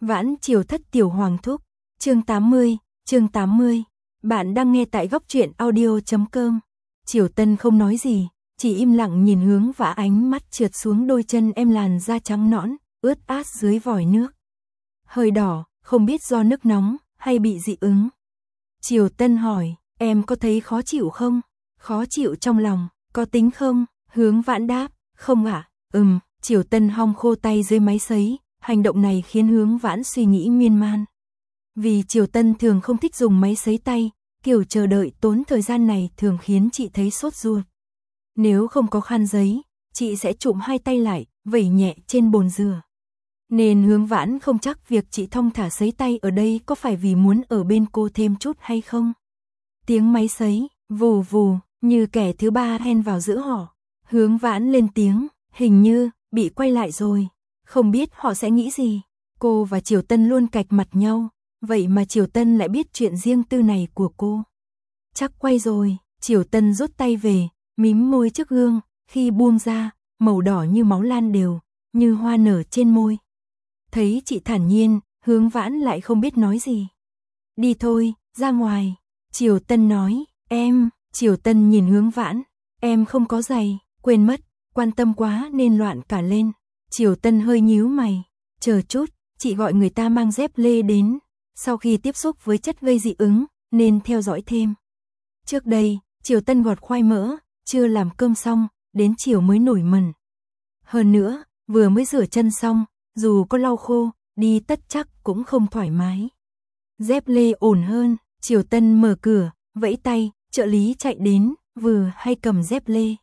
Vãn Triều Thất Tiểu Hoàng Thúc, chương 80. Bạn đang nghe tại góc truyện audio.com. Triều Tân không nói gì, chỉ im lặng nhìn Hướng Vã, ánh mắt trượt xuống đôi chân em làn da trắng nõn, ướt át dưới vòi nước. Hơi đỏ, không biết do nước nóng hay bị dị ứng. Triều Tân hỏi, em có thấy khó chịu không? Khó chịu trong lòng, có tính không? Hướng Vãn đáp, không ạ. Triều Tân hong khô tay dưới máy sấy, hành động này khiến Hướng Vãn suy nghĩ miên man. Vì Triều Tân thường không thích dùng máy sấy tay, kiểu chờ đợi tốn thời gian này thường khiến chị thấy sốt ruột. Nếu không có khăn giấy, chị sẽ chụm hai tay lại, vẩy nhẹ trên bồn rửa. Nên Hướng Vãn không chắc việc chị thong thả sấy tay ở đây có phải vì muốn ở bên cô thêm chút hay không. Tiếng máy sấy, vù vù, như kẻ thứ ba hen vào giữa họ. Hướng Vãn lên tiếng, hình như bị quay lại rồi. Không biết họ sẽ nghĩ gì. Cô và Triều Tân luôn cạch mặt nhau, vậy mà Triều Tân lại biết chuyện riêng tư này của cô. Chắc quay rồi. Triều Tân rút tay về, mím môi trước gương, khi buông ra, màu đỏ như máu lan đều, như hoa nở trên môi. Thấy chị thản nhiên, Hướng Vãn lại không biết nói gì. Đi thôi, ra ngoài. Triều Tân nói, em. Triều Tân nhìn Hướng Vãn, em không có giày, quên mất, quan tâm quá nên loạn cả lên. Triều Tân hơi nhíu mày, chờ chút, chị gọi người ta mang dép lê đến, sau khi tiếp xúc với chất gây dị ứng, nên theo dõi thêm. Trước đây, Triều Tân gọt khoai mỡ, chưa làm cơm xong, đến chiều mới nổi mẩn. Hơn nữa, vừa mới rửa chân xong, dù có lau khô, đi tất chắc cũng không thoải mái. Dép lê ổn hơn. Triều Tân mở cửa, vẫy tay, trợ lý chạy đến, vừa hay cầm dép lê.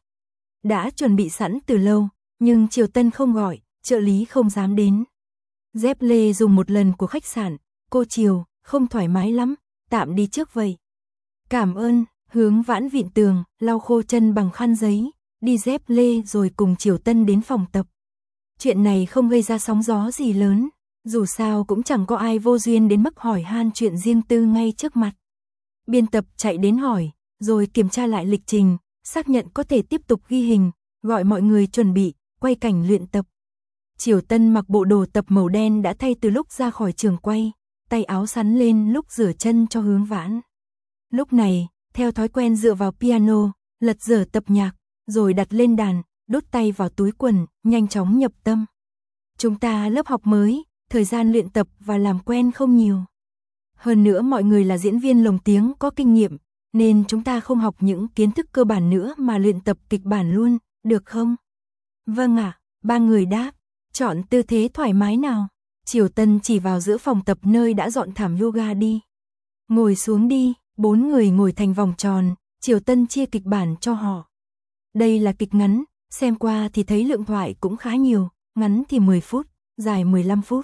Đã chuẩn bị sẵn từ lâu, nhưng Triều Tân không gọi, trợ lý không dám đến. Dép lê dùng một lần của khách sạn, cô Triều, không thoải mái lắm, tạm đi trước vậy. Cảm ơn. Hướng Vãn vịn tường, lau khô chân bằng khăn giấy, đi dép lê rồi cùng Triều Tân đến phòng tập. Chuyện này không gây ra sóng gió gì lớn, dù sao cũng chẳng có ai vô duyên đến mức hỏi han chuyện riêng tư ngay trước mặt. Biên tập chạy đến hỏi, rồi kiểm tra lại lịch trình, xác nhận có thể tiếp tục ghi hình, gọi mọi người chuẩn bị, quay cảnh luyện tập. Triều Tân mặc bộ đồ tập màu đen đã thay từ lúc ra khỏi trường quay, tay áo sắn lên lúc rửa chân cho Hướng Vãn. Lúc này, theo thói quen dựa vào piano, lật dở tập nhạc, rồi đặt lên đàn, đút tay vào túi quần, nhanh chóng nhập tâm. Chúng ta lớp học mới, thời gian luyện tập và làm quen không nhiều. Hơn nữa mọi người là diễn viên lồng tiếng có kinh nghiệm, nên chúng ta không học những kiến thức cơ bản nữa mà luyện tập kịch bản luôn, được không? Vâng ạ, ba người đáp. Chọn tư thế thoải mái nào. Triều Tân chỉ vào giữa phòng tập nơi đã dọn thảm yoga đi. Ngồi xuống đi. 4 người ngồi thành vòng tròn, Triều Tân chia kịch bản cho họ. Đây là kịch ngắn, xem qua thì thấy lượng thoại cũng khá nhiều, ngắn thì 10 phút, dài 15 phút.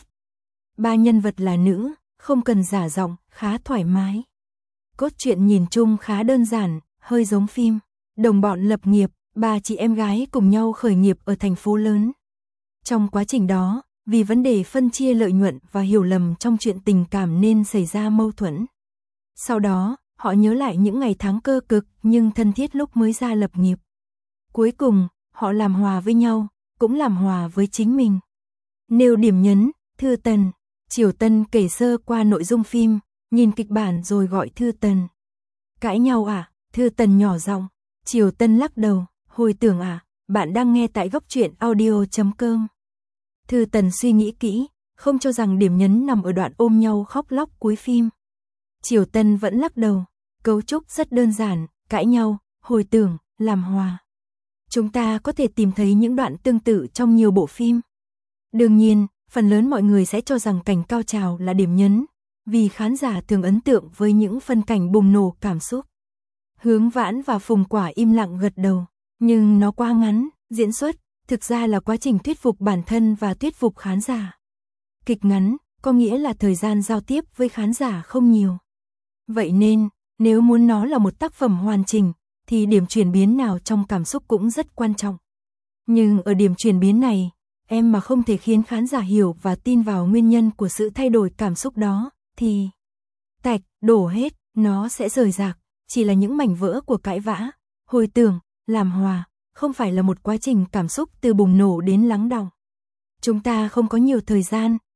3 nhân vật là nữ, không cần giả giọng, khá thoải mái. Cốt truyện nhìn chung khá đơn giản, hơi giống phim. Đồng bọn lập nghiệp, 3 chị em gái cùng nhau khởi nghiệp ở thành phố lớn. Trong quá trình đó, vì vấn đề phân chia lợi nhuận và hiểu lầm trong chuyện tình cảm nên xảy ra mâu thuẫn. Sau đó, họ nhớ lại những ngày tháng cơ cực nhưng thân thiết lúc mới ra lập nghiệp. Cuối cùng, họ làm hòa với nhau, cũng làm hòa với chính mình. Nêu điểm nhấn, Thư Tần. Triều Tân kể sơ qua nội dung phim, nhìn kịch bản rồi gọi Thư Tần. Cãi nhau à? Thư Tần nhỏ giọng. Triều Tân lắc đầu, hồi tưởng à, bạn đang nghe tại góc truyện audio.com. Thư Tần suy nghĩ kỹ, không cho rằng điểm nhấn nằm ở đoạn ôm nhau khóc lóc cuối phim. Triều Tân vẫn lắc đầu, cấu trúc rất đơn giản, cãi nhau, hồi tưởng, làm hòa. Chúng ta có thể tìm thấy những đoạn tương tự trong nhiều bộ phim. Đương nhiên, phần lớn mọi người sẽ cho rằng cảnh cao trào là điểm nhấn, vì khán giả thường ấn tượng với những phân cảnh bùng nổ cảm xúc. Hướng Vãn và Phùng Quả im lặng gật đầu, nhưng nó quá ngắn, diễn xuất, thực ra là quá trình thuyết phục bản thân và thuyết phục khán giả. Kịch ngắn, có nghĩa là thời gian giao tiếp với khán giả không nhiều. Vậy nên, nếu muốn nó là một tác phẩm hoàn chỉnh, thì điểm chuyển biến nào trong cảm xúc cũng rất quan trọng. Nhưng ở điểm chuyển biến này, em mà không thể khiến khán giả hiểu và tin vào nguyên nhân của sự thay đổi cảm xúc đó, thì tạch, đổ hết, nó sẽ rời rạc, chỉ là những mảnh vỡ của cãi vã, hồi tưởng, làm hòa, không phải là một quá trình cảm xúc từ bùng nổ đến lắng đọng. Chúng ta không có nhiều thời gian,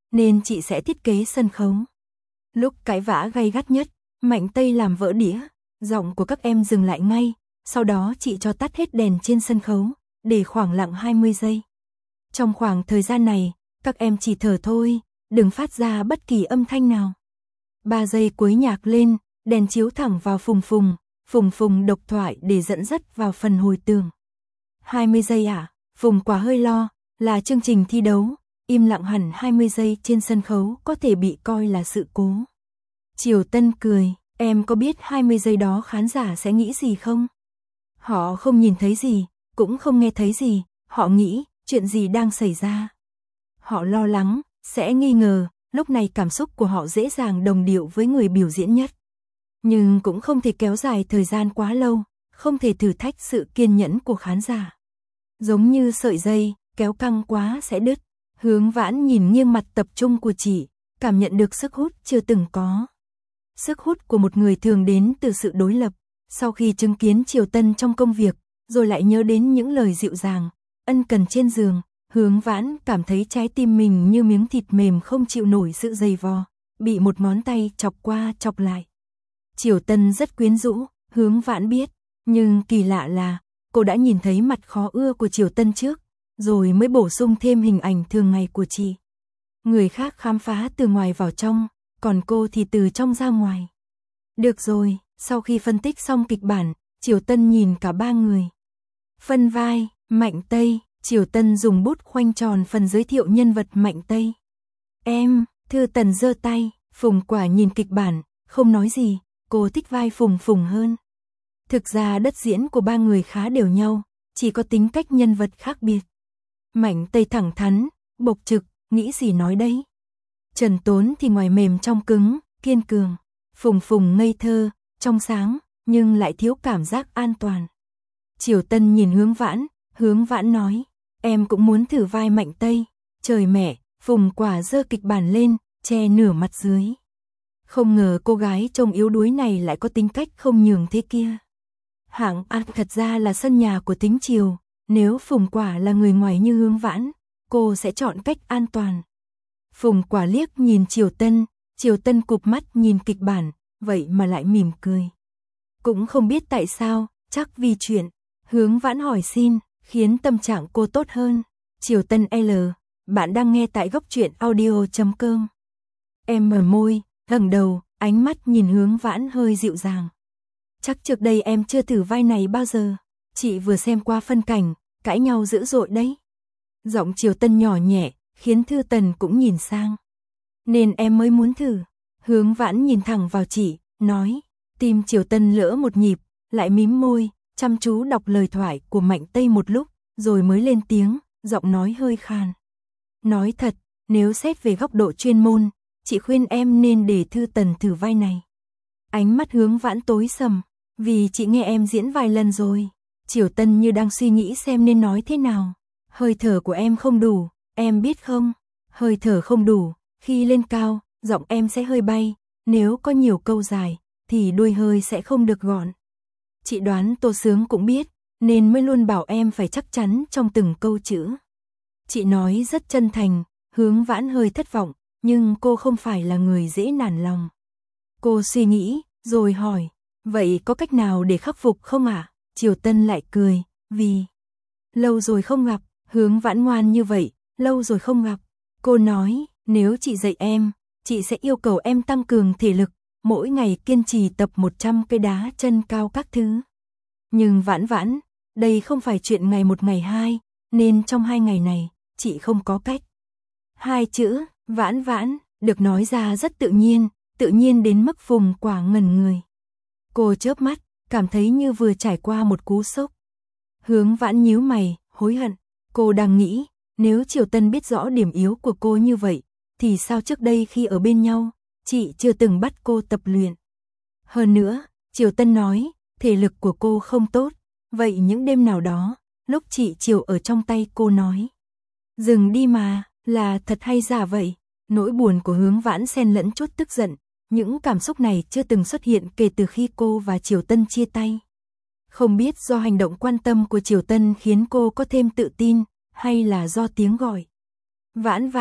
nên chị sẽ thiết kế sân khấu. Lúc cãi vã gay gắt nhất, Mạnh Tây làm vỡ đĩa, giọng của các em dừng lại ngay, sau đó chị cho tắt hết đèn trên sân khấu, để khoảng lặng 20 giây. Trong khoảng thời gian này, các em chỉ thở thôi, đừng phát ra bất kỳ âm thanh nào. 3 giây cuối nhạc lên, đèn chiếu thẳng vào Phùng Phùng độc thoại để dẫn dắt vào phần hồi tưởng. 20 giây à? Phùng Quả hơi lo, là chương trình thi đấu, im lặng hẳn 20 giây trên sân khấu có thể bị coi là sự cố. Triều Tân cười, em có biết 20 giây đó khán giả sẽ nghĩ gì không? Họ không nhìn thấy gì, cũng không nghe thấy gì, họ nghĩ chuyện gì đang xảy ra. Họ lo lắng, sẽ nghi ngờ, lúc này cảm xúc của họ dễ dàng đồng điệu với người biểu diễn nhất. Nhưng cũng không thể kéo dài thời gian quá lâu, không thể thử thách sự kiên nhẫn của khán giả. Giống như sợi dây, kéo căng quá sẽ đứt. Hướng Vãn nhìn nghiêng mặt tập trung của chị, cảm nhận được sức hút chưa từng có. Sức hút của một người thường đến từ sự đối lập. Sau khi chứng kiến Triều Tân trong công việc, rồi lại nhớ đến những lời dịu dàng, ân cần trên giường, Hướng Vãn cảm thấy trái tim mình như miếng thịt mềm không chịu nổi sự dày vò, bị một ngón tay chọc qua chọc lại. Triều Tân rất quyến rũ, Hướng Vãn biết, nhưng kỳ lạ là cô đã nhìn thấy mặt khó ưa của Triều Tân trước, rồi mới bổ sung thêm hình ảnh thường ngày của chị. Người khác khám phá từ ngoài vào trong, còn cô thì từ trong ra ngoài. Được rồi, sau khi phân tích xong kịch bản, Triều Tân nhìn cả ba người. Phân vai, Mạnh Tây, Triều Tân dùng bút khoanh tròn phần giới thiệu nhân vật Mạnh Tây. Em, Thư Tần giơ tay, Phùng Quả nhìn kịch bản, không nói gì, cô thích vai Phùng Phùng hơn. Thực ra đất diễn của ba người khá đều nhau, chỉ có tính cách nhân vật khác biệt. Mạnh Tây thẳng thắn, bộc trực, nghĩ gì nói đấy. Trần Tốn thì ngoài mềm trong cứng, kiên cường. Phùng Phùng ngây thơ, trong sáng, nhưng lại thiếu cảm giác an toàn. Triều Tân nhìn Hướng Vãn nói, em cũng muốn thử vai Mạnh Tây. Trời mẹ, Phùng Quả giơ kịch bản lên, che nửa mặt dưới. Không ngờ cô gái trông yếu đuối này lại có tính cách không nhường thế kia. Hạng An thật ra là sân nhà của Thính Triều, nếu Phùng Quả là người ngoài như Hướng Vãn, cô sẽ chọn cách an toàn. Phùng Quả liếc nhìn Triều Tân cụp mắt nhìn kịch bản, vậy mà lại mỉm cười. Cũng không biết tại sao, chắc vì chuyện. Hướng Vãn hỏi xin, khiến tâm trạng cô tốt hơn. Triều Tân L, bạn đang nghe tại góc truyện audio.com. Em mở môi, ngẩng đầu, ánh mắt nhìn Hướng Vãn hơi dịu dàng. Chắc trước đây em chưa thử vai này bao giờ. Chị vừa xem qua phân cảnh, cãi nhau dữ dội đấy. Giọng Triều Tân nhỏ nhẹ, khiến Thư Tần cũng nhìn sang. Nên em mới muốn thử. Hướng Vãn nhìn thẳng vào chị, nói. Tim Triều Tân lỡ một nhịp, lại mím môi, chăm chú đọc lời thoại của Mạnh Tây một lúc, rồi mới lên tiếng, giọng nói hơi khàn. Nói thật, nếu xét về góc độ chuyên môn, chị khuyên em nên để Thư Tần thử vai này. Ánh mắt Hướng Vãn tối sầm, vì chị nghe em diễn vài lần rồi. Triều Tân như đang suy nghĩ xem nên nói thế nào. Hơi thở của em không đủ, em biết không? Hơi thở không đủ, khi lên cao, giọng em sẽ hơi bay, nếu có nhiều câu dài, thì đuôi hơi sẽ không được gọn. Chị đoán Tô Sướng cũng biết, nên mới luôn bảo em phải chắc chắn trong từng câu chữ. Chị nói rất chân thành, Hướng Vãn hơi thất vọng, nhưng cô không phải là người dễ nản lòng. Cô suy nghĩ, rồi hỏi, vậy có cách nào để khắc phục không ạ? Triều Tân lại cười, vì lâu rồi không gặp. Hướng Vãn ngoan như vậy, lâu rồi không gặp. Cô nói, nếu chị dạy em, chị sẽ yêu cầu em tăng cường thể lực, mỗi ngày kiên trì tập 100 cây đá chân cao các thứ. Nhưng Vãn, đây không phải chuyện ngày một ngày hai, nên trong 2 ngày này, chị không có cách. 2 chữ, Vãn, được nói ra rất tự nhiên đến mức Phùng Quả ngẩn người. Cô chớp mắt, cảm thấy như vừa trải qua một cú sốc. Hướng Vãn nhíu mày, hối hận. Cô đang nghĩ, nếu Triều Tân biết rõ điểm yếu của cô như vậy, thì sao trước đây khi ở bên nhau, chị chưa từng bắt cô tập luyện. Hơn nữa, Triều Tân nói, thể lực của cô không tốt, vậy những đêm nào đó, lúc chị Triều ở trong tay cô nói. Dừng đi mà, là thật hay giả vậy? Nỗi buồn của Hướng Vãn xen lẫn chút tức giận, những cảm xúc này chưa từng xuất hiện kể từ khi cô và Triều Tân chia tay. Không biết do hành động quan tâm của Triều Tân khiến cô có thêm tự tin, hay là do tiếng gọi.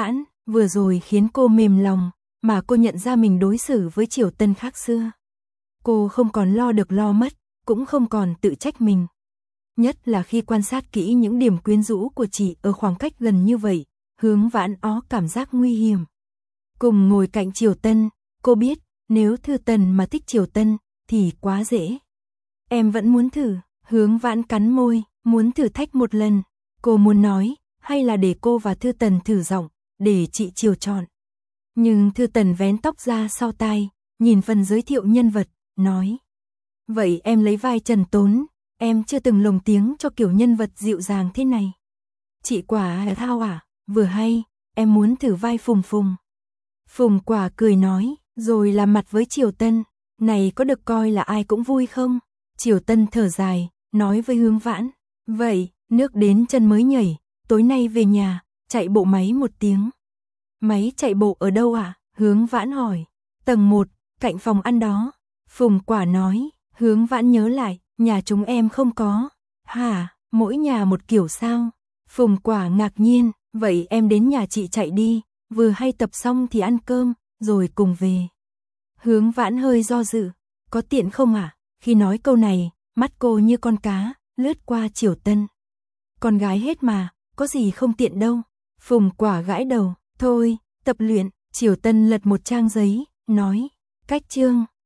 vừa rồi khiến cô mềm lòng, mà cô nhận ra mình đối xử với Triều Tân khác xưa. Cô không còn lo được lo mất, cũng không còn tự trách mình. Nhất là khi quan sát kỹ những điểm quyến rũ của chị ở khoảng cách gần như vậy, Hướng Vãn ó cảm giác nguy hiểm. Cùng ngồi cạnh Triều Tân, cô biết, nếu Thư Tần mà thích Triều Tân, thì quá dễ. Em vẫn muốn thử, Hướng Vãn cắn môi, muốn thử thách một lần. Cô muốn nói, hay là để cô và Thư Tần thử giọng, để chị chiều chọn. Nhưng Thư Tần vén tóc ra sau tai, nhìn phần giới thiệu nhân vật, nói. Vậy em lấy vai Trần Tốn, em chưa từng lồng tiếng cho kiểu nhân vật dịu dàng thế này. Chị Quả thao à, vừa hay, em muốn thử vai Phùng Phùng. Phùng Quả cười nói, rồi làm mặt với Triều Tân, này có được coi là ai cũng vui không? Triều Tân thở dài, nói với Hướng Vãn, vậy, nước đến chân mới nhảy, tối nay về nhà, chạy bộ máy một tiếng. Máy chạy bộ ở đâu ạ? Hướng Vãn hỏi. Tầng 1, cạnh phòng ăn đó. Phùng Quả nói. Hướng Vãn nhớ lại, nhà chúng em không có. Hả, mỗi nhà một kiểu sao? Phùng Quả ngạc nhiên, vậy em đến nhà chị chạy đi, vừa hay tập xong thì ăn cơm, rồi cùng về. Hướng Vãn hơi do dự, có tiện không ạ? Khi nói câu này, mắt cô như con cá, lướt qua Triều Tân. Con gái hết mà, có gì không tiện đâu. Phùng Quả gãi đầu, thôi, tập luyện. Triều Tân lật một trang giấy, nói, cách chương.